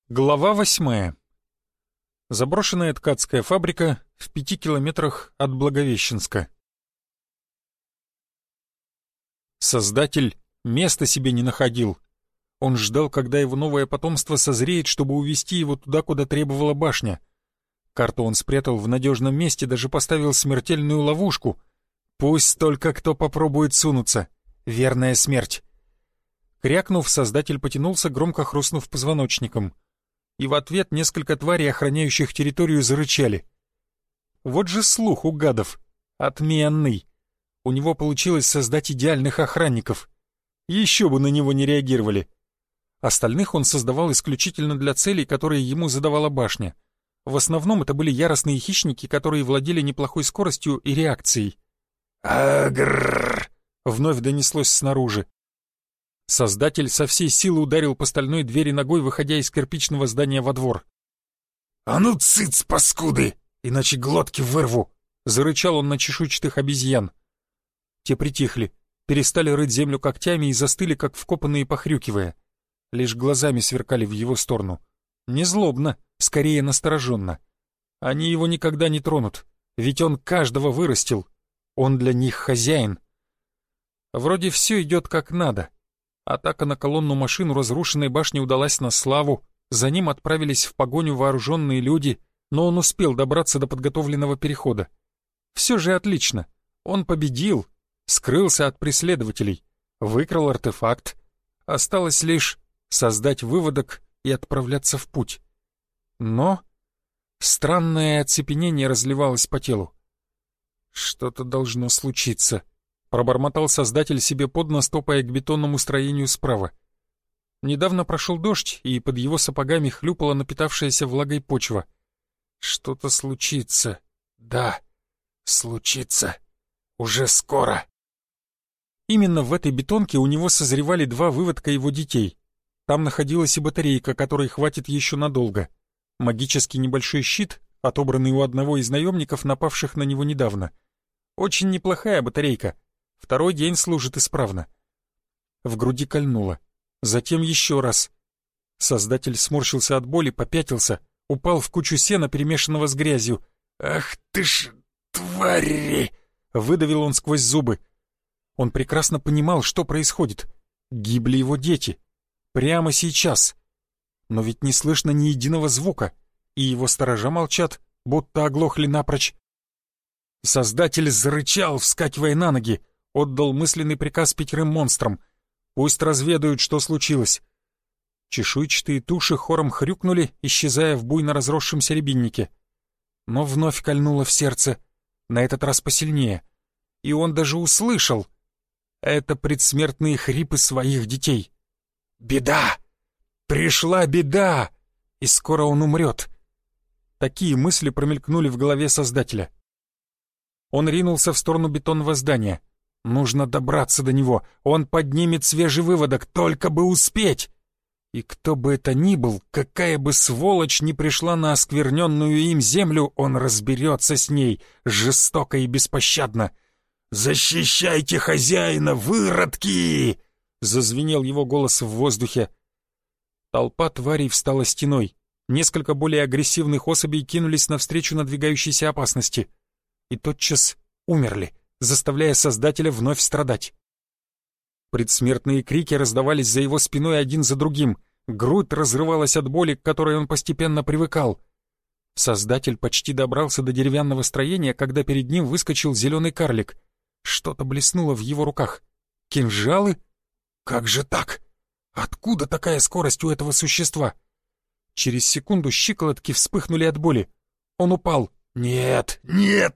Глава 8. Заброшенная ткацкая фабрика в 5 километрах от Благовещенска. Создатель места себе не находил. Он ждал, когда его новое потомство созреет, чтобы увести его туда, куда требовала башня. Карту он спрятал в надежном месте, даже поставил смертельную ловушку. Пусть только кто попробует сунуться. Верная смерть. Крякнув, создатель потянулся, громко хрустнув позвоночником. И в ответ несколько тварей, охраняющих территорию, зарычали. Вот же слух у гадов. Отменный. У него получилось создать идеальных охранников. Еще бы на него не реагировали. Остальных он создавал исключительно для целей, которые ему задавала башня. В основном это были яростные хищники, которые владели неплохой скоростью и реакцией. «Агрррр!» — вновь донеслось снаружи. Создатель со всей силы ударил по стальной двери ногой, выходя из кирпичного здания во двор. «А ну цыц, паскуды, иначе глотки вырву!» — зарычал он на чешуйчатых обезьян. Те притихли, перестали рыть землю когтями и застыли, как вкопанные, похрюкивая. Лишь глазами сверкали в его сторону. Не злобно, скорее настороженно. Они его никогда не тронут, ведь он каждого вырастил. Он для них хозяин. Вроде все идет как надо. Атака на колонну машин у разрушенной башни удалась на славу, за ним отправились в погоню вооруженные люди, но он успел добраться до подготовленного перехода. Все же отлично, он победил, скрылся от преследователей, выкрал артефакт. Осталось лишь создать выводок и отправляться в путь. Но странное оцепенение разливалось по телу. Что-то должно случиться. Пробормотал создатель себе под нос, топая к бетонному строению справа. Недавно прошел дождь, и под его сапогами хлюпала напитавшаяся влагой почва. Что-то случится. Да, случится. Уже скоро. Именно в этой бетонке у него созревали два выводка его детей. Там находилась и батарейка, которой хватит еще надолго. Магический небольшой щит, отобранный у одного из наемников, напавших на него недавно. Очень неплохая батарейка. Второй день служит исправно. В груди кольнуло. Затем еще раз. Создатель сморщился от боли, попятился, упал в кучу сена, перемешанного с грязью. «Ах ты ж, твари!» — выдавил он сквозь зубы. Он прекрасно понимал, что происходит. Гибли его дети. Прямо сейчас. Но ведь не слышно ни единого звука, и его сторожа молчат, будто оглохли напрочь. Создатель зарычал, вскакивая на ноги. Отдал мысленный приказ 5 монстрам. Пусть разведают, что случилось. Чешуйчатые туши хором хрюкнули, исчезая в буйно разросшемся рябиннике. Но вновь кольнуло в сердце, на этот раз посильнее. И он даже услышал. Это предсмертные хрипы своих детей. «Беда! Пришла беда! И скоро он умрет!» Такие мысли промелькнули в голове создателя. Он ринулся в сторону бетонного здания. Нужно добраться до него, он поднимет свежий выводок, только бы успеть. И кто бы это ни был, какая бы сволочь ни пришла на оскверненную им землю, он разберется с ней жестоко и беспощадно. «Защищайте хозяина, выродки!» — зазвенел его голос в воздухе. Толпа тварей встала стеной. Несколько более агрессивных особей кинулись навстречу надвигающейся опасности. И тотчас умерли, заставляя создателя вновь страдать. Предсмертные крики раздавались за его спиной один за другим. Грудь разрывалась от боли, к которой он постепенно привыкал. Создатель почти добрался до деревянного строения, когда перед ним выскочил зеленый карлик. Что-то блеснуло в его руках. Кинжалы? Как же так? Откуда такая скорость у этого существа? Через секунду щиколотки вспыхнули от боли. Он упал. «Нет, нет,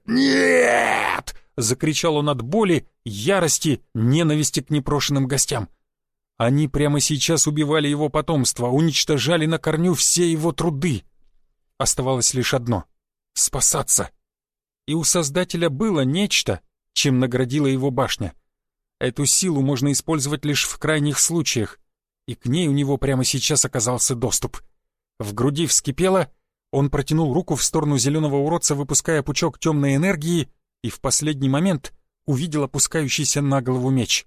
нет!» — закричал он от боли, ярости, ненависти к непрошенным гостям. Они прямо сейчас убивали его потомство, уничтожали на корню все его труды. Оставалось лишь одно — спасаться. И у Создателя было нечто, чем наградила его башня. Эту силу можно использовать лишь в крайних случаях, и к ней у него прямо сейчас оказался доступ. В груди вскипело. Он протянул руку в сторону зеленого уродца, выпуская пучок темной энергии, и в последний момент увидел опускающийся на голову меч.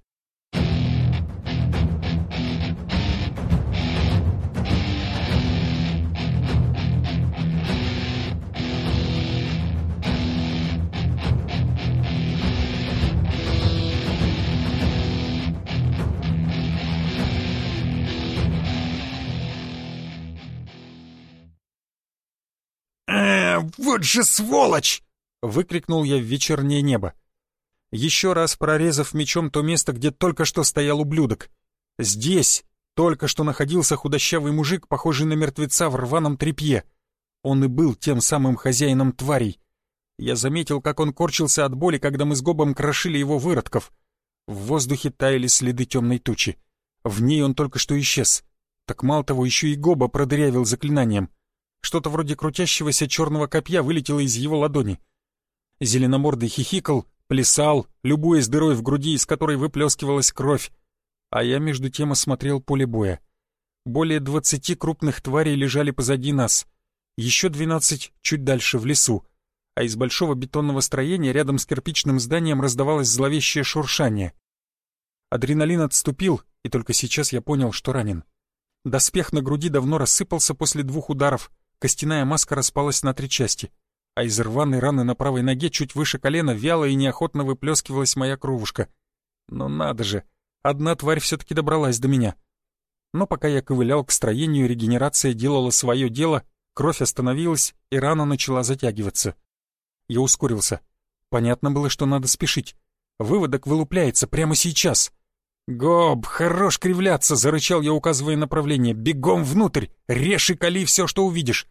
Вот же сволочь!» — выкрикнул я в вечернее небо. Еще раз прорезав мечом то место, где только что стоял ублюдок. Здесь только что находился худощавый мужик, похожий на мертвеца в рваном тряпье. Он и был тем самым хозяином тварей. Я заметил, как он корчился от боли, когда мы с Гобом крошили его выродков. В воздухе таяли следы темной тучи. В ней он только что исчез. Так мало того, еще и Гоба продырявил заклинанием. Что-то вроде крутящегося черного копья вылетело из его ладони. Зеленомордый хихикал, плясал, любуясь дырой в груди, из которой выплескивалась кровь. А я между тем осмотрел поле боя. Более 20 крупных тварей лежали позади нас. Еще 12 чуть дальше, в лесу. А из большого бетонного строения рядом с кирпичным зданием раздавалось зловещее шуршание. Адреналин отступил, и только сейчас я понял, что ранен. Доспех на груди давно рассыпался после 2 ударов, костяная маска распалась на 3 части, а из рваной раны на правой ноге чуть выше колена вяло и неохотно выплескивалась моя кровушка. Но надо же, одна тварь все-таки добралась до меня. Но пока я ковылял к строению, регенерация делала свое дело, кровь остановилась, и рана начала затягиваться. Я ускорился. Понятно было, что надо спешить. Выводок вылупляется прямо сейчас. «Гоб, хорош кривляться!» — зарычал я, указывая направление. «Бегом внутрь! Режь и кали все, что увидишь!»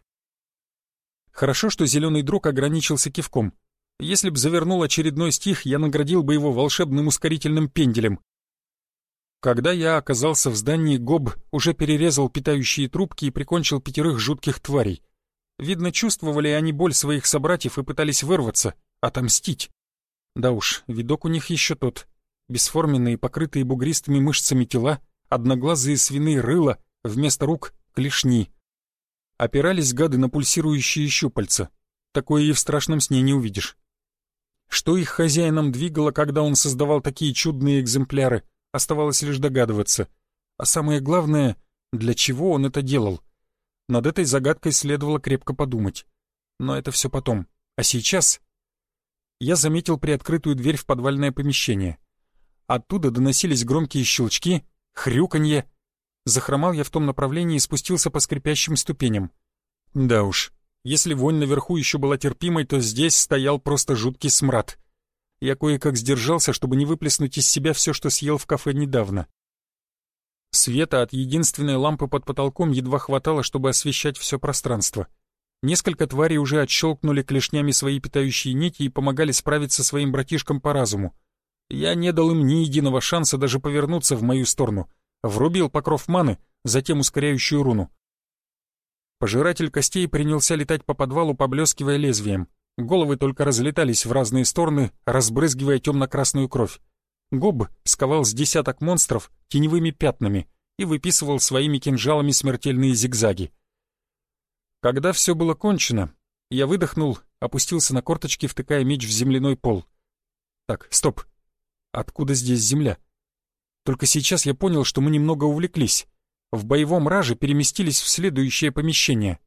Хорошо, что зеленый друг ограничился кивком. Если б завернул очередной стих, я наградил бы его волшебным ускорительным пенделем. Когда я оказался в здании, Гоб уже перерезал питающие трубки и прикончил 5 жутких тварей. Видно, чувствовали они боль своих собратьев и пытались вырваться, отомстить. Да уж, видок у них еще тот. Бесформенные, покрытые бугристыми мышцами тела, одноглазые свиные рыла, вместо рук — клешни. Опирались гады на пульсирующие щупальца. Такое и в страшном сне не увидишь. Что их хозяином двигало, когда он создавал такие чудные экземпляры, оставалось лишь догадываться. А самое главное, для чего он это делал? Над этой загадкой следовало крепко подумать. Но это все потом. А сейчас... Я заметил приоткрытую дверь в подвальное помещение. Оттуда доносились громкие щелчки, хрюканье. Захромал я в том направлении и спустился по скрипящим ступеням. Да уж, если вонь наверху еще была терпимой, то здесь стоял просто жуткий смрад. Я кое-как сдержался, чтобы не выплеснуть из себя все, что съел в кафе недавно. Света от единственной лампы под потолком едва хватало, чтобы освещать все пространство. Несколько тварей уже отщелкнули клешнями свои питающие нити и помогали справиться своим братишкам по разуму. Я не дал им ни единого шанса даже повернуться в мою сторону. Врубил покров маны, затем ускоряющую руну. Пожиратель костей принялся летать по подвалу, поблескивая лезвием. Головы только разлетались в разные стороны, разбрызгивая темно-красную кровь. Гоб сковал с 10 монстров теневыми пятнами и выписывал своими кинжалами смертельные зигзаги. Когда все было кончено, я выдохнул, опустился на корточки, втыкая меч в земляной пол. Так, стоп. Откуда здесь земля? Только сейчас я понял, что мы немного увлеклись. В боевом раже переместились в следующее помещение.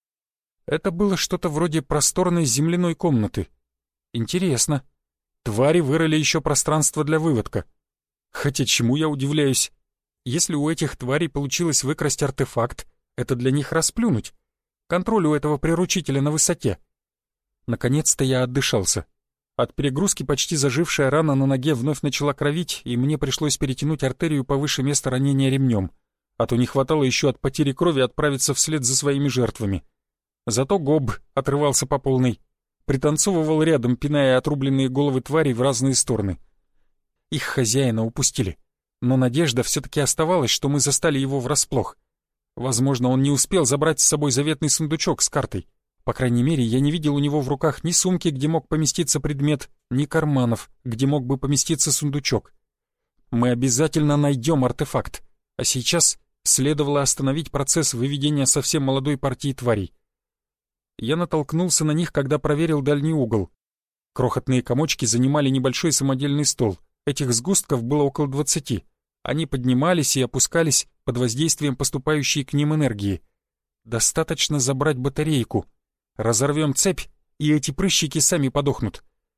Это было что-то вроде просторной земляной комнаты. Интересно. Твари вырыли еще пространство для выводка. Хотя чему я удивляюсь? Если у этих тварей получилось выкрасть артефакт, это для них расплюнуть. Контроль у этого приручителя на высоте. Наконец-то я отдышался. От перегрузки почти зажившая рана на ноге вновь начала кровить, и мне пришлось перетянуть артерию повыше места ранения ремнем. А то не хватало еще от потери крови отправиться вслед за своими жертвами. Зато Гоб отрывался по полной. Пританцовывал рядом, пиная отрубленные головы тварей в разные стороны. Их хозяина упустили. Но надежда все-таки оставалась, что мы застали его врасплох. Возможно, он не успел забрать с собой заветный сундучок с картой. По крайней мере, я не видел у него в руках ни сумки, где мог поместиться предмет, ни карманов, где мог бы поместиться сундучок. Мы обязательно найдем артефакт. А сейчас следовало остановить процесс выведения совсем молодой партии тварей. Я натолкнулся на них, когда проверил дальний угол. Крохотные комочки занимали небольшой самодельный стол. Этих сгустков было около 20. Они поднимались и опускались под воздействием поступающей к ним энергии. Достаточно забрать батарейку. Разорвем цепь, и эти прыщики сами подохнут.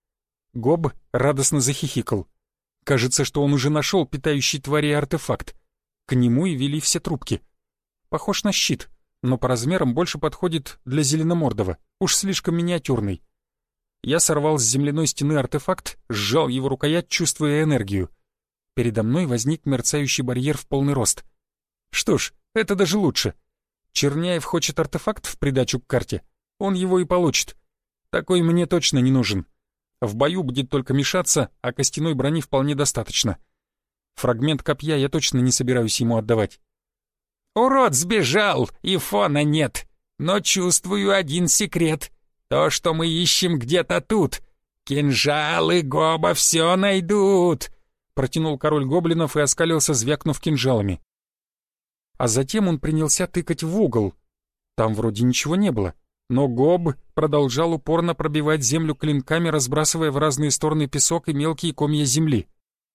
Гоб радостно захихикал. Кажется, что он уже нашел питающий твари артефакт. К нему и вели все трубки. Похож на щит. но по размерам больше подходит для зеленомордого, уж слишком миниатюрный. Я сорвал с земляной стены артефакт, сжал его рукоять, чувствуя энергию. Передо мной возник мерцающий барьер в полный рост. Что ж, это даже лучше. Черняев хочет артефакт в придачу к карте, он его и получит. Такой мне точно не нужен. В бою будет только мешаться, а костяной брони вполне достаточно. Фрагмент копья я точно не собираюсь ему отдавать. «Урод сбежал, и фона нет. Но чувствую один секрет. То, что мы ищем где-то тут. Кинжалы Гоба все найдут!» Протянул король гоблинов и оскалился, звякнув кинжалами. А затем он принялся тыкать в угол. Там вроде ничего не было, но Гоб продолжал упорно пробивать землю клинками, разбрасывая в разные стороны песок и мелкие комья земли.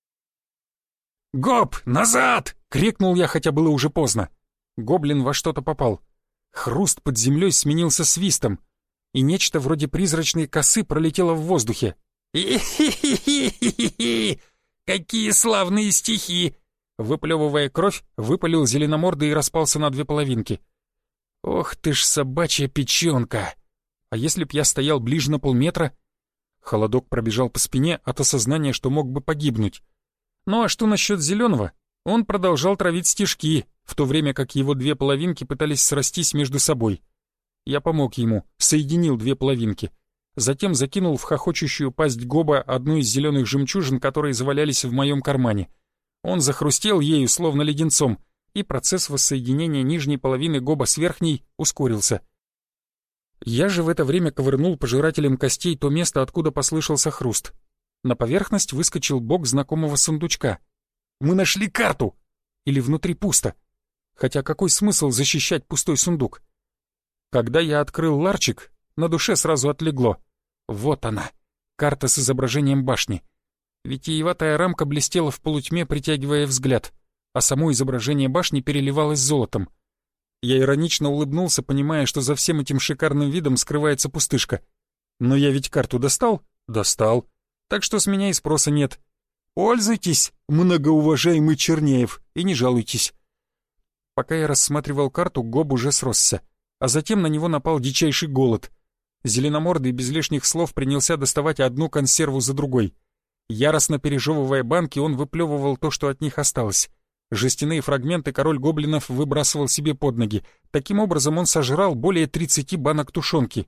«Гоб, назад!» — крикнул я, хотя было уже поздно. Гоблин во что-то попал. Хруст под землей сменился свистом, и нечто вроде призрачной косы пролетело в воздухе. «И-хи-хи-хи-хи-хи! Какие славные стихи!» Выплевывая кровь, выпалил зеленомордый и распался на две половинки. «Ох ты ж собачья печенка! А если б я стоял ближе на полметра?» Холодок пробежал по спине от осознания, что мог бы погибнуть. Ну а что насчет зеленого? Он продолжал травить стежки, в то время как его две половинки пытались срастись между собой. Я помог ему, соединил две половинки. Затем закинул в хохочущую пасть Гоба одну из зеленых жемчужин, которые завалялись в моем кармане. Он захрустел ею, словно леденцом, и процесс воссоединения нижней половины Гоба с верхней ускорился. Я же в это время ковырнул пожирателем костей то место, откуда послышался хруст. На поверхность выскочил бок знакомого сундучка. Мы нашли карту! Или внутри пусто? Хотя какой смысл защищать пустой сундук? Когда я открыл ларчик, на душе сразу отлегло. Вот она, карта с изображением башни. Витиеватая рамка блестела в полутьме, притягивая взгляд, а само изображение башни переливалось золотом. Я иронично улыбнулся, понимая, что за всем этим шикарным видом скрывается пустышка. Но я ведь карту достал? Достал. Так что с меня и спроса нет. Пользуйтесь, многоуважаемый Черняев, и не жалуйтесь. Пока я рассматривал карту, Гоб уже сросся, а затем на него напал дичайший голод. Зеленомордый без лишних слов принялся доставать одну консерву за другой. Яростно пережевывая банки, он выплевывал то, что от них осталось. Жестяные фрагменты король гоблинов выбрасывал себе под ноги. Таким образом он сожрал более 30 банок тушенки.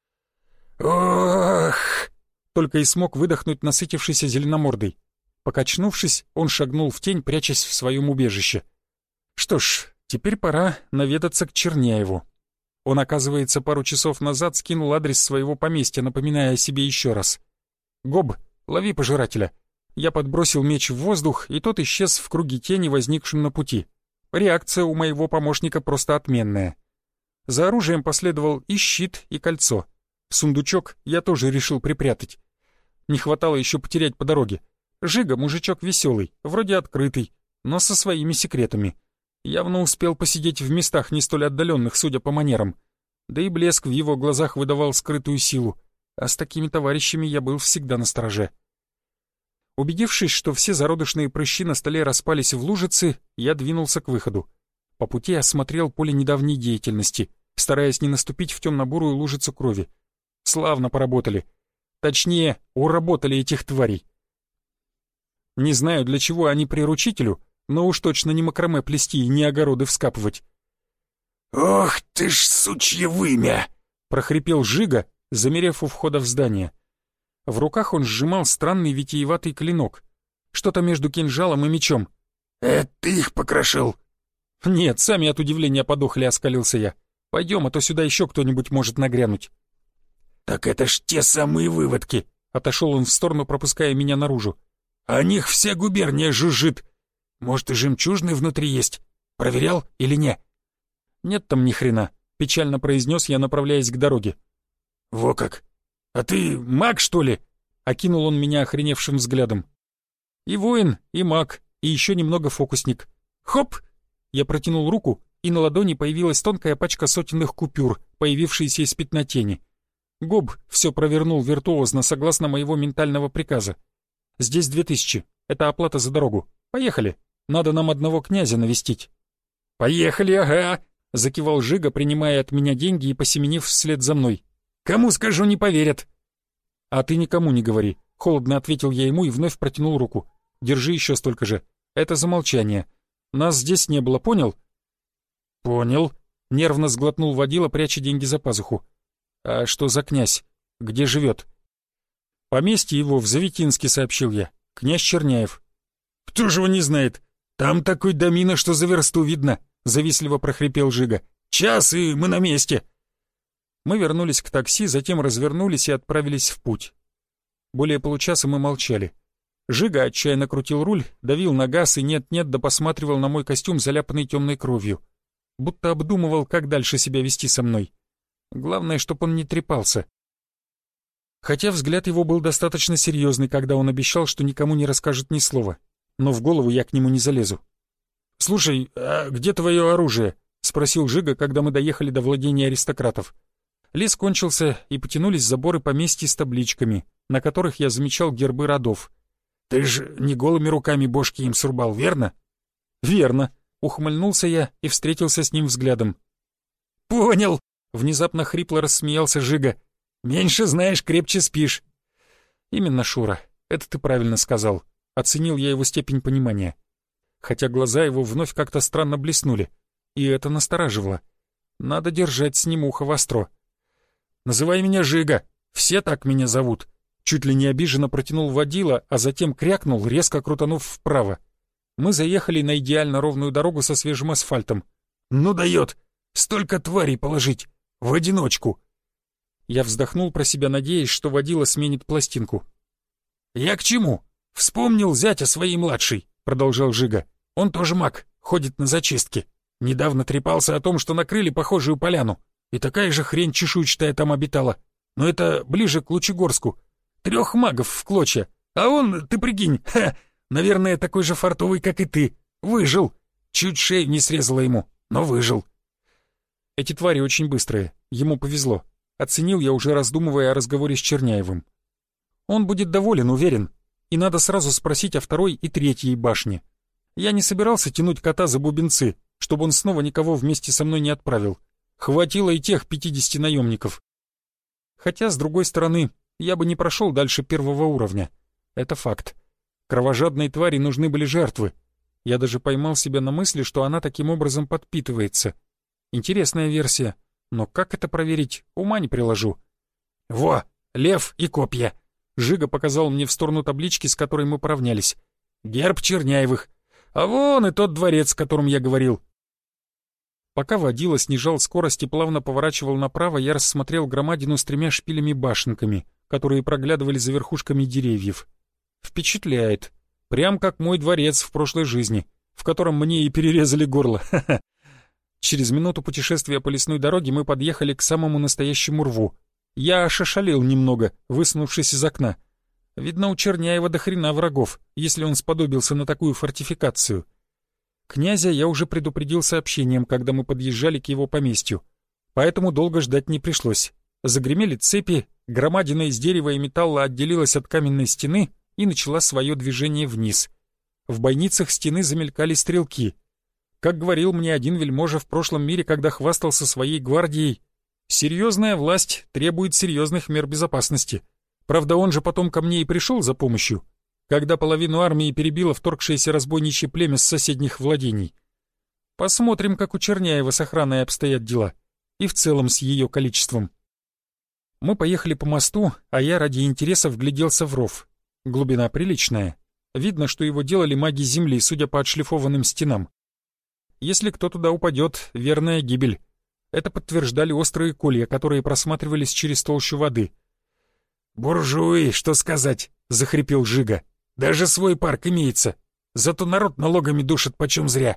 «Ох!» — только и смог выдохнуть насытившийся зеленомордый. Покачнувшись, он шагнул в тень, прячась в своем убежище. Что ж, теперь пора наведаться к Черняеву. Он, оказывается, пару часов назад скинул адрес своего поместья, напоминая о себе еще раз. «Гоб, лови пожирателя». Я подбросил меч в воздух, и тот исчез в круге тени, возникшем на пути. Реакция у моего помощника просто отменная. За оружием последовал и щит, и кольцо. Сундучок я тоже решил припрятать. Не хватало еще потерять по дороге. Жига мужичок веселый, вроде открытый, но со своими секретами. Явно успел посидеть в местах не столь отдаленных, судя по манерам. Да и блеск в его глазах выдавал скрытую силу. А с такими товарищами я был всегда настороже. Убедившись, что все зародышные прыщи на столе распались в лужицы, я двинулся к выходу. По пути осмотрел поле недавней деятельности, стараясь не наступить в темно-бурую лужицу крови. Славно поработали. Точнее, уработали этих тварей. Не знаю, для чего они приручителю, но уж точно не макраме плести и не огороды вскапывать. «Ох ты ж, сучье вымя!» — прохрипел Жига, замерев у входа в здание. В руках он сжимал странный витиеватый клинок. Что-то между кинжалом и мечом. «Это ты их покрошил?» «Нет, сами от удивления подохли», — оскалился я. «Пойдем, а то сюда еще кто-нибудь может нагрянуть». «Так это ж те самые выводки!» — отошел он в сторону, пропуская меня наружу. «О них вся губерния жужжит. Может, и жемчужины внутри есть? Проверял или не?» «Нет там ни хрена», — печально произнес я, направляясь к дороге. «Во как! А ты маг, что ли?» — окинул он меня охреневшим взглядом. «И воин, и маг, и еще немного фокусник. Хоп!» Я протянул руку, и на ладони появилась тонкая пачка сотенных купюр, появившаяся из пятна тени. Гоб все провернул виртуозно, согласно моего ментального приказа. «Здесь 2000. Это оплата за дорогу. Поехали. Надо нам одного князя навестить». «Поехали, ага!» — закивал Жига, принимая от меня деньги и посеменив вслед за мной. «Кому скажу, не поверят». «А ты никому не говори», — холодно ответил я ему и вновь протянул руку. «Держи еще столько же. Это за молчание. Нас здесь не было, понял?» «Понял», — нервно сглотнул водила, пряча деньги за пазуху. «А что за князь? Где живет?» «Поместье его в Завитинске», — сообщил я. «Князь Черняев». «Кто же его не знает? Там такой домина, что за версту видно», — завистливо прохрипел Жига. «Час, и мы на месте». Мы вернулись к такси, затем развернулись и отправились в путь. Более получаса мы молчали. Жига отчаянно крутил руль, давил на газ и нет-нет да посматривал на мой костюм, заляпанный темной кровью. Будто обдумывал, как дальше себя вести со мной. Главное, чтоб он не трепался. Хотя взгляд его был достаточно серьезный, когда он обещал, что никому не расскажет ни слова. Но в голову я к нему не залезу. «Слушай, а где твое оружие?» — спросил Жига, когда мы доехали до владения аристократов. Лес кончился, и потянулись заборы поместья с табличками, на которых я замечал гербы родов. «Ты же не голыми руками бошки им срубал, верно?» «Верно», — ухмыльнулся я и встретился с ним взглядом. «Понял!» — внезапно хрипло рассмеялся Жига. «Меньше знаешь, крепче спишь». «Именно, Шура, это ты правильно сказал». Оценил я его степень понимания. Хотя глаза его вновь как-то странно блеснули, и это настораживало. Надо держать с ним ухо востро. «Называй меня Жига, все так меня зовут». Чуть ли не обиженно протянул водила, а затем крякнул, резко крутанув вправо. Мы заехали на идеально ровную дорогу со свежим асфальтом. «Ну дает! Столько тварей положить! В одиночку!» Я вздохнул про себя, надеясь, что водила сменит пластинку. «Я к чему? Вспомнил зятя своей младшей», — продолжал Жига. «Он тоже маг, ходит на зачистки. Недавно трепался о том, что накрыли похожую поляну. И такая же хрень чешуйчатая там обитала. Но это ближе к Лучегорску. 3 магов в клочья. А он, ты прикинь, наверное, такой же фартовый, как и ты. Выжил. Чуть шею не срезала ему, но выжил». Эти твари очень быстрые. Ему повезло. Оценил я, уже раздумывая о разговоре с Черняевым. Он будет доволен, уверен. И надо сразу спросить о 2-й и 3-й башне. Я не собирался тянуть кота за бубенцы, чтобы он снова никого вместе со мной не отправил. Хватило и тех 50 наемников. Хотя, с другой стороны, я бы не прошел дальше 1-го уровня. Это факт. Кровожадной твари нужны были жертвы. Я даже поймал себя на мысли, что она таким образом подпитывается. Интересная версия, но как это проверить, ума не приложу. «Во, лев и копья!» Жига показал мне в сторону таблички, с которой мы поравнялись. «Герб Черняевых. А вон и тот дворец, о котором я говорил». Пока водила снижал скорость и плавно поворачивал направо, я рассмотрел громадину с 3 шпилями-башенками, которые проглядывали за верхушками деревьев. Впечатляет. Прям как мой дворец в прошлой жизни, в котором мне и перерезали горло. Ха-ха. Через минуту путешествия по лесной дороге мы подъехали к самому настоящему рву. Я ошалел немного, высунувшись из окна. Видно, у Черняева до хрена врагов, если он сподобился на такую фортификацию. Князя я уже предупредил сообщением, когда мы подъезжали к его поместью. Поэтому долго ждать не пришлось. Загремели цепи, громадина из дерева и металла отделилась от каменной стены и начала свое движение вниз. В бойницах стены замелькали стрелки. Как говорил мне один вельможа в прошлом мире, когда хвастался своей гвардией, серьезная власть требует серьезных мер безопасности. Правда, он же потом ко мне и пришел за помощью, когда половину армии перебило вторгшееся разбойничье племя с соседних владений. Посмотрим, как у Черняева с охраной обстоят дела, и в целом с ее количеством. Мы поехали по мосту, а я ради интереса вгляделся в ров. Глубина приличная. Видно, что его делали маги земли, судя по отшлифованным стенам. Если кто туда упадет, верная гибель. Это подтверждали острые колья, которые просматривались через толщу воды. «Буржуи, что сказать?» — захрипел Жига. «Даже свой парк имеется. Зато народ налогами душит почем зря».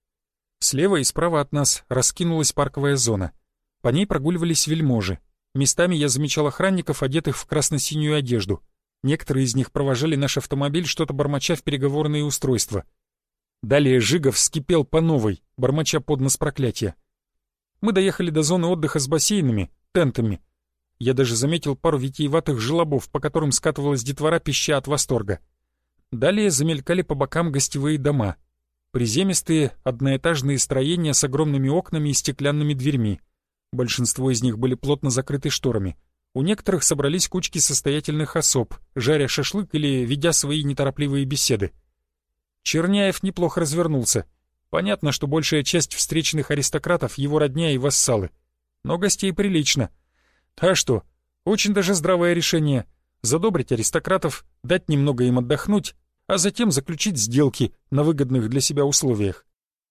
Слева и справа от нас раскинулась парковая зона. По ней прогуливались вельможи. Местами я замечал охранников, одетых в красно-синюю одежду. Некоторые из них провожали наш автомобиль, что-то бормоча в переговорные устройства. Далее Жигов вскипел по новой, бормоча под нос проклятия. Мы доехали до зоны отдыха с бассейнами, тентами. Я даже заметил пару витиеватых желобов, по которым скатывалась детвора, пища от восторга. Далее замелькали по бокам гостевые дома. Приземистые, одноэтажные строения с огромными окнами и стеклянными дверьми. Большинство из них были плотно закрыты шторами. У некоторых собрались кучки состоятельных особ, жаря шашлык или ведя свои неторопливые беседы. Черняев неплохо развернулся. Понятно, что большая часть встреченных аристократов — его родня и вассалы. Но гостей прилично. А что, очень даже здравое решение — задобрить аристократов, дать немного им отдохнуть, а затем заключить сделки на выгодных для себя условиях.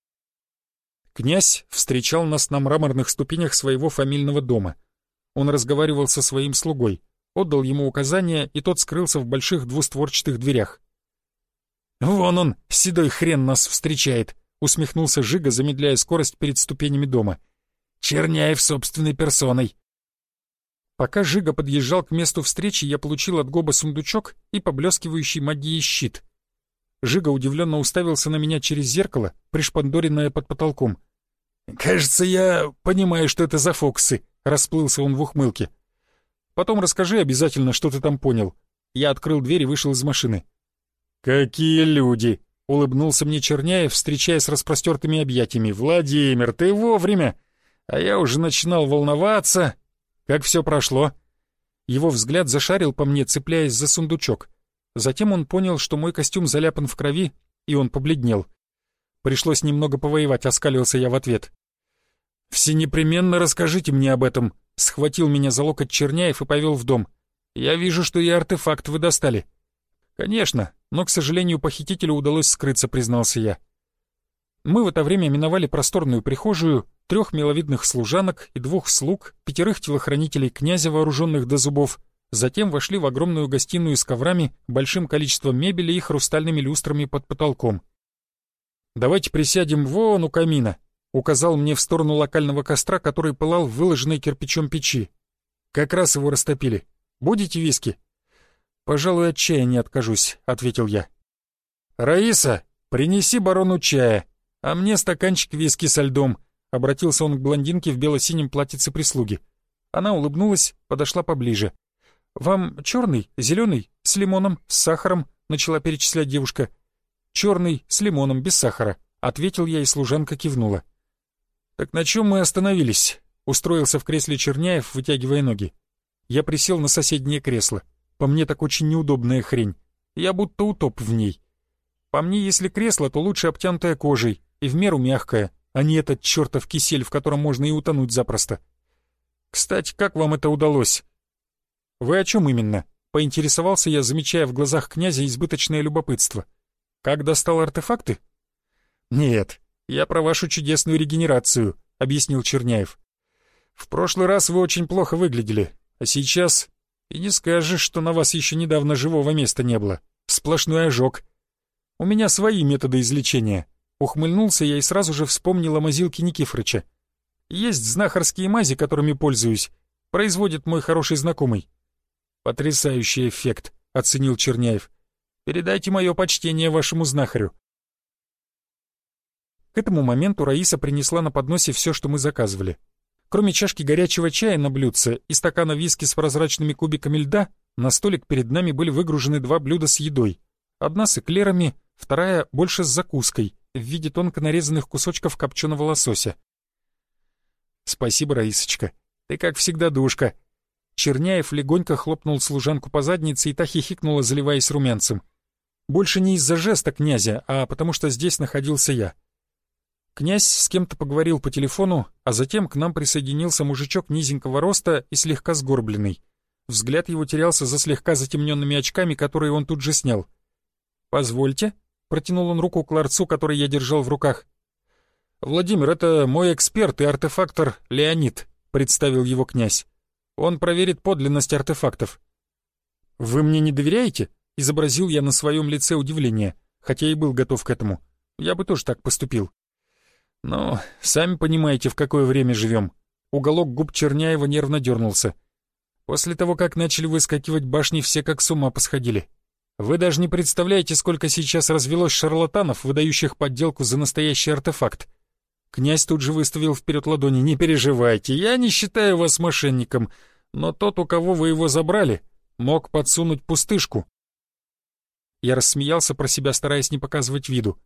Князь встречал нас на мраморных ступенях своего фамильного дома. Он разговаривал со своим слугой, отдал ему указания, и тот скрылся в больших двустворчатых дверях. «Вон он, седой хрен, нас встречает!» — усмехнулся Жига, замедляя скорость перед ступенями дома. «Черняев собственной персоной!» Пока Жига подъезжал к месту встречи, я получил от Гоба сундучок и поблескивающий магией щит. Жига удивленно уставился на меня через зеркало, пришпандоренное под потолком. «Кажется, я понимаю, что это за фокусы», — расплылся он в ухмылке. «Потом расскажи обязательно, что ты там понял». Я открыл дверь и вышел из машины. «Какие люди!» — улыбнулся мне Черняев, встречая с распростертыми объятиями. «Владимир, ты вовремя! А я уже начинал волноваться. Как все прошло?» Его взгляд зашарил по мне, цепляясь за сундучок. Затем он понял, что мой костюм заляпан в крови, и он побледнел. Пришлось немного повоевать, оскалился я в ответ. «Всенепременно расскажите мне об этом», — схватил меня за локоть Черняев и повел в дом. «Я вижу, что и артефакт вы достали». «Конечно, но, к сожалению, похитителю удалось скрыться», — признался я. Мы в это время миновали просторную прихожую, 3 миловидных служанок и 2 слуг, 5 телохранителей князя, вооруженных до зубов. Затем вошли в огромную гостиную с коврами, большим количеством мебели и хрустальными люстрами под потолком. «Давайте присядем вон у камина», — указал мне в сторону локального костра, который пылал в выложенной кирпичом печи. «Как раз его растопили. Будете виски?» «Пожалуй, от чая не откажусь», — ответил я. «Раиса, принеси барону чая, а мне стаканчик виски со льдом», — обратился он к блондинке в бело-синем платьице прислуги. Она улыбнулась, подошла поближе. «Вам черный, зеленый, с лимоном, с сахаром?» — начала перечислять девушка. «Черный, с лимоном, без сахара», — ответил я, и служанка кивнула. «Так на чем мы остановились?» — устроился в кресле Черняев, вытягивая ноги. Я присел на соседнее кресло. По мне так очень неудобная хрень. Я будто утоп в ней. По мне, если кресло, то лучше обтянутое кожей и в меру мягкое, а не этот чертов кисель, в котором можно и утонуть запросто. «Кстати, как вам это удалось?» «Вы о чем именно?» — поинтересовался я, замечая в глазах князя избыточное любопытство. «Как достал артефакты?» «Нет, я про вашу чудесную регенерацию», — объяснил Черняев. «В прошлый раз вы очень плохо выглядели, а сейчас и не скажешь, что на вас еще недавно живого места не было. Сплошной ожог. У меня свои методы излечения». Ухмыльнулся я и сразу же вспомнил о мазилке Никифорыча. «Есть знахарские мази, которыми пользуюсь. Производит мой хороший знакомый». «Потрясающий эффект», — оценил Черняев. «Передайте мое почтение вашему знахарю». К этому моменту Раиса принесла на подносе все, что мы заказывали. Кроме чашки горячего чая на блюдце и стакана виски с прозрачными кубиками льда, на столик перед нами были выгружены 2 блюда с едой. Одна с эклерами, вторая больше с закуской, в виде тонко нарезанных кусочков копченого лосося. «Спасибо, Раисочка. Ты, как всегда, душка». Черняев легонько хлопнул служанку по заднице, и та хихикнула, заливаясь румянцем. Больше не из-за жеста князя, а потому что здесь находился я. Князь с кем-то поговорил по телефону, а затем к нам присоединился мужичок низенького роста и слегка сгорбленный. Взгляд его терялся за слегка затемненными очками, которые он тут же снял. «Позвольте», — протянул он руку к ларцу, который я держал в руках. «Владимир, это мой эксперт и артефактор Леонид», — представил его князь. «Он проверит подлинность артефактов». «Вы мне не доверяете?» — изобразил я на своем лице удивление, хотя и был готов к этому. Я бы тоже так поступил. «Ну, сами понимаете, в какое время живем». Уголок губ Черняева нервно дернулся. «После того, как начали выскакивать башни, все как с ума посходили. Вы даже не представляете, сколько сейчас развелось шарлатанов, выдающих подделку за настоящий артефакт». Князь тут же выставил вперед ладони. «Не переживайте, я не считаю вас мошенником, но тот, у кого вы его забрали, мог подсунуть пустышку». Я рассмеялся про себя, стараясь не показывать виду.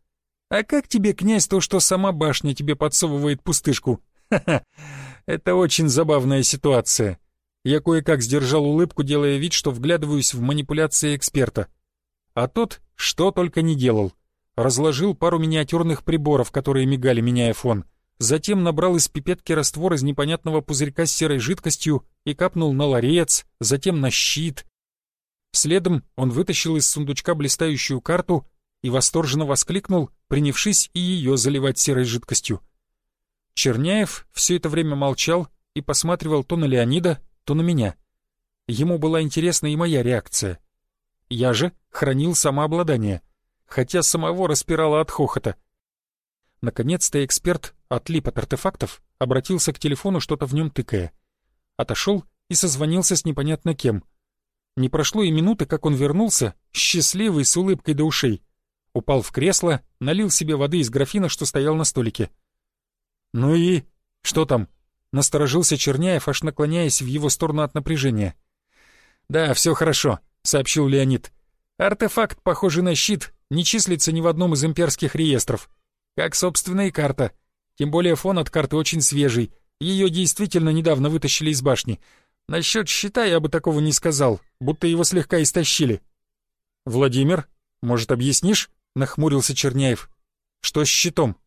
А как тебе, князь, то, что сама башня тебе подсовывает пустышку? Ха-ха, это очень забавная ситуация. Я кое-как сдержал улыбку, делая вид, что вглядываюсь в манипуляции эксперта. А тот что только не делал. Разложил пару миниатюрных приборов, которые мигали, меняя фон. Затем набрал из пипетки раствор из непонятного пузырька с серой жидкостью и капнул на ларец, затем на щит. Следом он вытащил из сундучка блистающую карту и восторженно воскликнул, принявшись и ее заливать серой жидкостью. Черняев все это время молчал и посматривал то на Леонида, то на меня. Ему была интересна и моя реакция. Я же хранил самообладание, хотя самого распирало от хохота. Наконец-то эксперт отлип от артефактов, обратился к телефону, что-то в нем тыкая. Отошел и созвонился с непонятно кем. Не прошло и минуты, как он вернулся, счастливый, с улыбкой до ушей. Упал в кресло, налил себе воды из графина, что стоял на столике. «Ну и? Что там?» — насторожился Черняев, аж наклоняясь в его сторону от напряжения. «Да, все хорошо», — сообщил Леонид. «Артефакт, похожий на щит, не числится ни в одном из имперских реестров. Как, собственно, и карта. Тем более фон от карты очень свежий. Ее действительно недавно вытащили из башни. Насчет щита я бы такого не сказал, будто его слегка истощили». «Владимир, может, объяснишь?» — нахмурился Черняев. «Что с щитом?»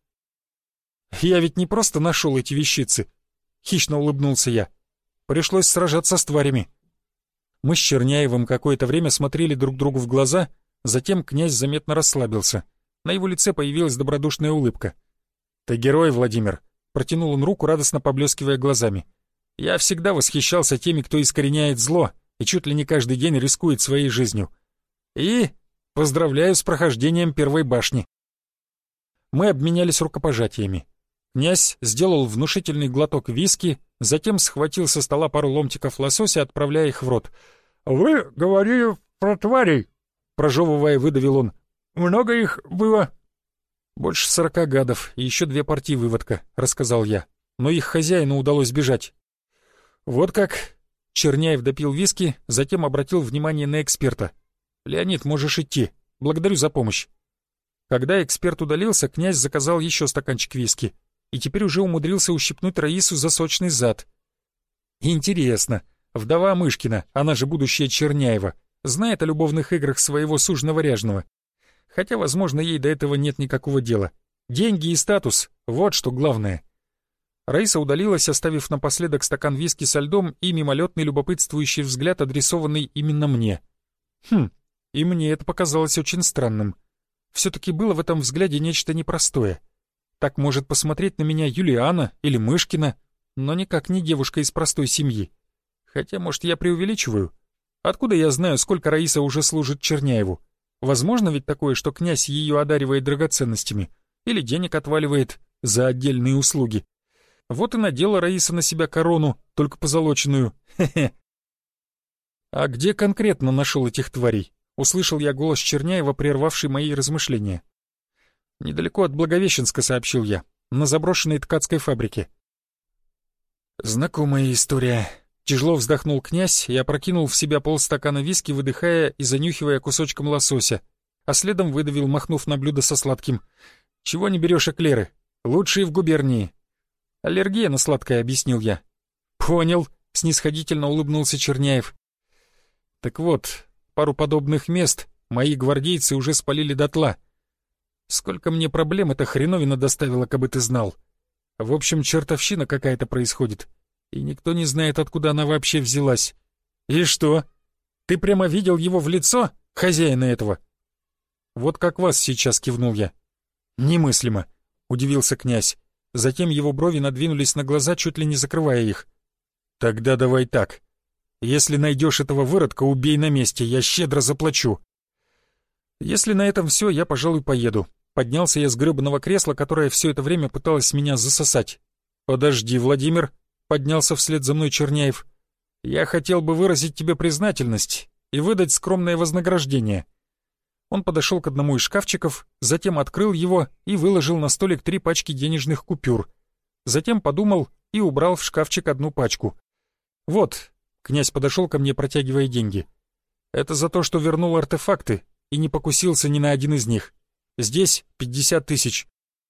«Я ведь не просто нашел эти вещицы», — хищно улыбнулся я. «Пришлось сражаться с тварями». Мы с Черняевым какое-то время смотрели друг другу в глаза, затем князь заметно расслабился. На его лице появилась добродушная улыбка. «Ты герой, Владимир», — протянул он руку, радостно поблескивая глазами. «Я всегда восхищался теми, кто искореняет зло и чуть ли не каждый день рискует своей жизнью. И поздравляю с прохождением первой башни». Мы обменялись рукопожатиями. Князь сделал внушительный глоток виски, затем схватил со стола пару ломтиков лосося, отправляя их в рот. «Вы говорили про тварей», — прожевывая, выдавил он. «Много их было?» «Больше 40 гадов и еще 2 партии выводка», — рассказал я. «Но их хозяину удалось бежать». «Вот как?» — Черняев допил виски, затем обратил внимание на эксперта. «Леонид, можешь идти. Благодарю за помощь». Когда эксперт удалился, князь заказал еще стаканчик виски и теперь уже умудрился ущипнуть Раису за сочный зад. Интересно, вдова Мышкина, она же будущая Черняева, знает о любовных играх своего суженого ряженого. Хотя, возможно, ей до этого нет никакого дела. Деньги и статус — вот что главное. Раиса удалилась, оставив напоследок стакан виски со льдом и мимолетный любопытствующий взгляд, адресованный именно мне. И мне это показалось очень странным. Все-таки было в этом взгляде нечто непростое. Так может посмотреть на меня Юлиана или Мышкина, но никак не девушка из простой семьи. Хотя, может, я преувеличиваю? Откуда я знаю, сколько Раиса уже служит Черняеву? Возможно ведь такое, что князь ее одаривает драгоценностями или денег отваливает за отдельные услуги. Вот и надела Раиса на себя корону, только позолоченную. Хе-хе. «А где конкретно нашел этих тварей?» — услышал я голос Черняева, прервавший мои размышления. «Недалеко от Благовещенска», — сообщил я, — «на заброшенной ткацкой фабрике». «Знакомая история». Тяжело вздохнул князь и опрокинул в себя полстакана виски, выдыхая и занюхивая кусочком лосося, а следом выдавил, махнув на блюдо со сладким. «Чего не берешь эклеры? Лучшие в губернии». «Аллергия на сладкое», — объяснил я. «Понял», — снисходительно улыбнулся Черняев. «Так вот, пару подобных мест мои гвардейцы уже спалили дотла. Сколько мне проблем эта хреновина доставила, кабы ты знал. В общем, чертовщина какая-то происходит, и никто не знает, откуда она вообще взялась. И что? Ты прямо видел его в лицо, хозяина этого?» «Вот как вас сейчас», — кивнул я. «Немыслимо», — удивился князь. Затем его брови надвинулись на глаза, чуть ли не закрывая их. «Тогда давай так. Если найдешь этого выродка, убей на месте, я щедро заплачу». «Если на этом все, я, пожалуй, поеду». Поднялся я с гребаного кресла, которое все это время пыталось меня засосать. «Подожди, Владимир», — поднялся вслед за мной Черняев. «Я хотел бы выразить тебе признательность и выдать скромное вознаграждение». Он подошел к одному из шкафчиков, затем открыл его и выложил на столик 3 пачки денежных купюр. Затем подумал и убрал в шкафчик 1 пачку. «Вот», — князь подошел ко мне, протягивая деньги. «Это за то, что вернул артефакты и не покусился ни на один из них. Здесь 50 тысяч».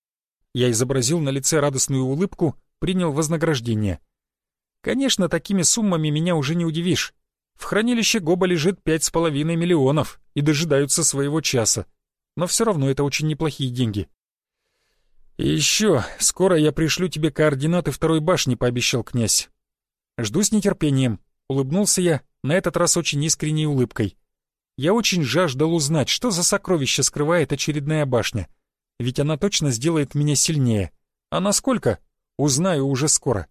Я изобразил на лице радостную улыбку, принял вознаграждение. Конечно, такими суммами меня уже не удивишь. В хранилище Гоба лежит 5,5 миллионов и дожидаются своего часа. Но все равно это очень неплохие деньги. «И еще, скоро я пришлю тебе координаты второй башни», — пообещал князь. «Жду с нетерпением», — улыбнулся я, на этот раз очень искренней улыбкой. Я очень жаждал узнать, что за сокровище скрывает очередная башня. Ведь она точно сделает меня сильнее. А насколько? Узнаю уже скоро.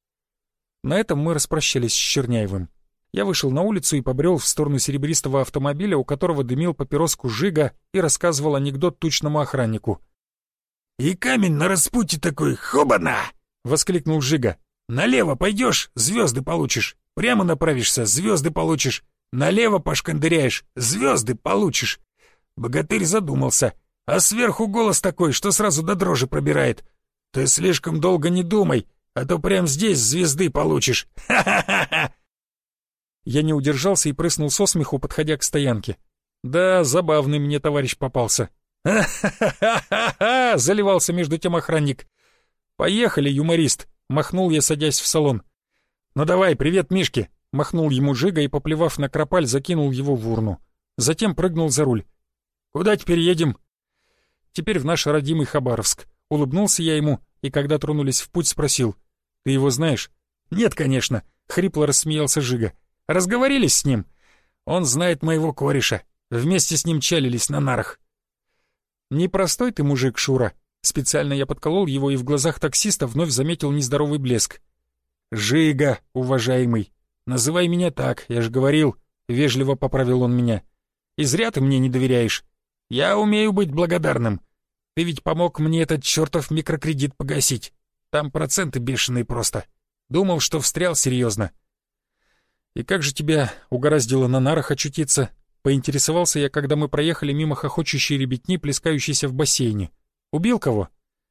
На этом мы распрощались с Черняевым. Я вышел на улицу и побрел в сторону серебристого автомобиля, у которого дымил папироску Жига и рассказывал анекдот тучному охраннику. «И камень на распутье такой, хобана!» — воскликнул Жига. «Налево пойдешь — звезды получишь. Прямо направишься — звезды получишь. Налево пошкандыряешь — звезды получишь». Богатырь задумался, а сверху голос такой, что сразу до дрожи пробирает. «Ты слишком долго не думай, а то прям здесь звезды получишь. Ха-ха-ха!» Я не удержался и прыснул со смеху, подходя к стоянке. Да, забавный мне товарищ попался. «Ха-ха-ха-ха-ха!» — заливался между тем охранник. «Поехали, юморист!» — махнул я, садясь в салон. «Ну давай, привет, Мишке!» — махнул ему Жига и, поплевав на кропаль, закинул его в урну. Затем прыгнул за руль. «Куда теперь едем?» «Теперь в наш родимый Хабаровск». Улыбнулся я ему и, когда тронулись в путь, спросил. «Ты его знаешь?» «Нет, конечно», — хрипло рассмеялся Жига. «Разговорились с ним?» «Он знает моего кореша. Вместе с ним чалились на нарах». «Непростой ты мужик, Шура». Специально я подколол его и в глазах таксиста вновь заметил нездоровый блеск. «Жига, уважаемый, называй меня так, я же говорил», — вежливо поправил он меня. «И зря ты мне не доверяешь. Я умею быть благодарным. Ты ведь помог мне этот чертов микрокредит погасить. Там проценты бешеные просто. Думал, что встрял серьезно». «И как же тебя угораздило на нарах очутиться?» — поинтересовался я, когда мы проехали мимо хохочущей ребятни, плескающейся в бассейне. «Убил кого?»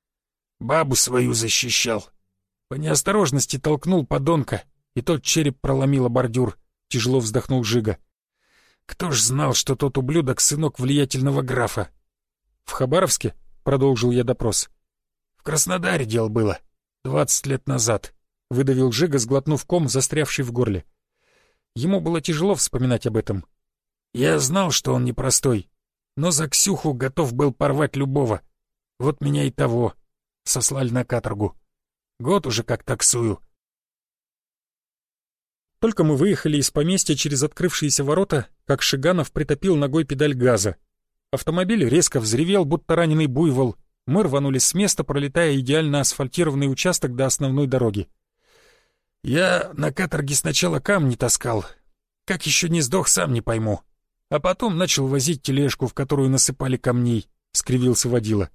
«Бабу свою защищал». По неосторожности толкнул подонка, и тот череп проломило бордюр. Тяжело вздохнул Жига. «Кто ж знал, что тот ублюдок сынок влиятельного графа?» «В Хабаровске?» — продолжил я допрос. «В Краснодаре дело было. 20 лет назад», — выдавил Жига, сглотнув ком, застрявший в горле. Ему было тяжело вспоминать об этом. «Я знал, что он непростой, но за Ксюху готов был порвать любого. Вот меня и того сослали на каторгу. Год уже как таксую». Только мы выехали из поместья через открывшиеся ворота, как Шиганов притопил ногой педаль газа. Автомобиль резко взревел, будто раненый буйвол. Мы рванули с места, пролетая идеально асфальтированный участок до основной дороги. «Я на каторге сначала камни таскал. Как еще не сдох, сам не пойму. А потом начал возить тележку, в которую насыпали камней», — скривился водила.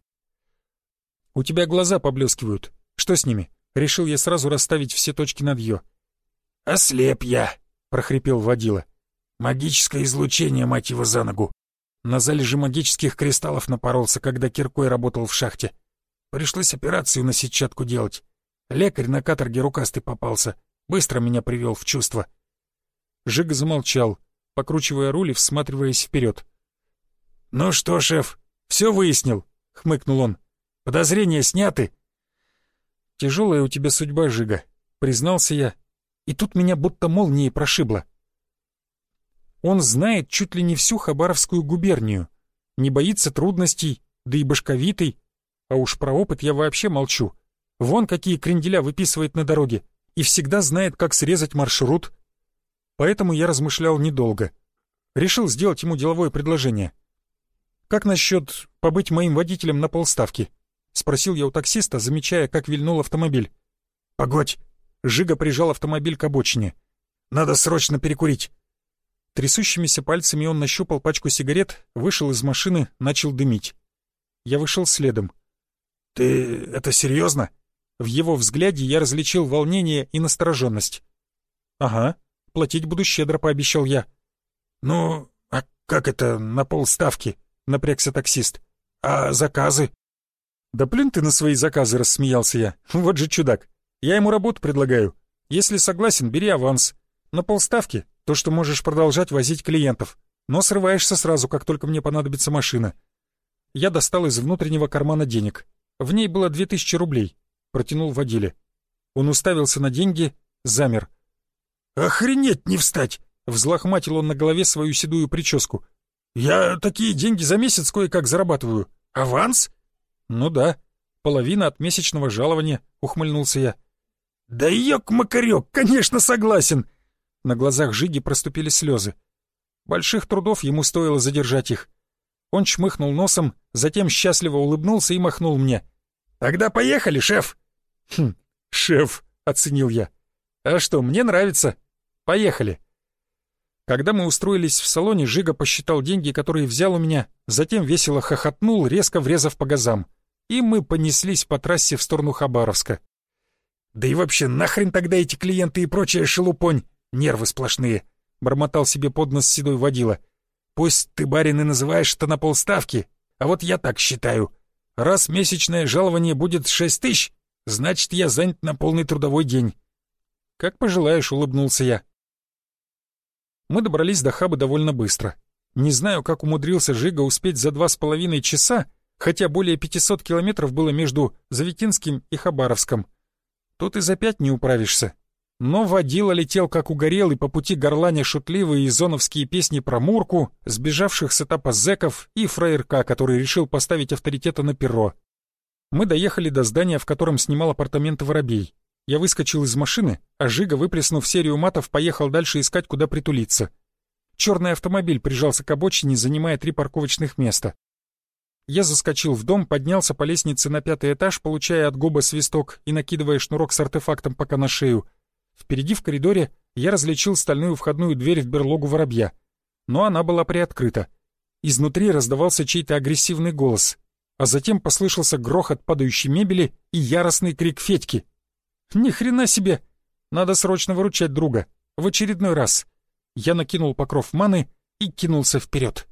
«У тебя глаза поблескивают. Что с ними?» Решил я сразу расставить все точки над «ё». «Ослеп я», — прохрипел водила. «Магическое излучение, мать его, за ногу. На залежи магических кристаллов напоролся, когда киркой работал в шахте. Пришлось операцию на сетчатку делать. Лекарь на каторге рукастый попался. Быстро меня привел в чувство». Жига замолчал, покручивая руль и всматриваясь вперед. «Ну что, шеф, все выяснил?» — хмыкнул он. «Подозрения сняты?» «Тяжелая у тебя судьба, Жига», — признался я, и тут меня будто молнией прошибло. Он знает чуть ли не всю Хабаровскую губернию, не боится трудностей, да и башковитый, а уж про опыт я вообще молчу. Вон какие кренделя выписывает на дороге и всегда знает, как срезать маршрут. Поэтому я размышлял недолго. Решил сделать ему деловое предложение. «Как насчет побыть моим водителем на полставки?» — спросил я у таксиста, замечая, как вильнул автомобиль. «Погодь!» — Жига прижал автомобиль к обочине. «Надо срочно перекурить!» Трясущимися пальцами он нащупал пачку сигарет, вышел из машины, начал дымить. Я вышел следом. «Ты это серьезно?» В его взгляде я различил волнение и настороженность. «Ага, платить буду щедро», — пообещал я. «Ну, а как это на полставки?» — напрягся таксист. «А заказы?» «Да плюнь ты на свои заказы», — рассмеялся я. «Вот же чудак. Я ему работу предлагаю. Если согласен, бери аванс. На полставки — то, что можешь продолжать возить клиентов. Но срываешься сразу, как только мне понадобится машина». Я достал из внутреннего кармана денег. В ней было 2000 рублей. Протянул водиле. Он уставился на деньги, замер. «Охренеть не встать!» Взлохматил он на голове свою седую прическу. «Я такие деньги за месяц кое-как зарабатываю. Аванс?» «Ну да, половина от месячного жалования», — ухмыльнулся я. «Да ёк-макарёк, конечно, согласен!» На глазах Жиги проступили слезы. Больших трудов ему стоило задержать их. Он чмыхнул носом, затем счастливо улыбнулся и махнул мне. «Тогда поехали, шеф!» «Шеф», — оценил я. «А что, мне нравится. Поехали». Когда мы устроились в салоне, Жига посчитал деньги, которые взял у меня, затем весело хохотнул, резко врезав по газам. И мы понеслись по трассе в сторону Хабаровска. «Да и вообще, нахрен тогда эти клиенты и прочая шелупонь? Нервы сплошные!» — бормотал себе под нос седой водила. «Пусть ты, барин, и называешь это на полставки, а вот я так считаю. Раз месячное жалование будет 6000, значит, я занят на полный трудовой день». «Как пожелаешь», — улыбнулся я. Мы добрались до Хабы довольно быстро. Не знаю, как умудрился Жига успеть за 2,5 часа, хотя более 500 километров было между Завитинским и Хабаровском. Тут и за 5 не управишься. Но водила летел как угорелый, по пути горланя шутливые изоновские песни про Мурку, сбежавших с этапа зэков и фраерка, который решил поставить авторитета на перо. Мы доехали до здания, в котором снимал апартаменты Воробей. Я выскочил из машины, а Жига, выплеснув серию матов, поехал дальше искать, куда притулиться. Черный автомобиль прижался к обочине, занимая 3 парковочных места. Я заскочил в дом, поднялся по лестнице на 5-й этаж, получая от Гоба свисток и накидывая шнурок с артефактом пока на шею. Впереди в коридоре я различил стальную входную дверь в берлогу Воробья. Но она была приоткрыта. Изнутри раздавался чей-то агрессивный голос, а затем послышался грохот падающей мебели и яростный крик Федьки. «Ни хрена себе! Надо срочно выручать друга. В очередной раз!» Я накинул покров маны и кинулся вперед.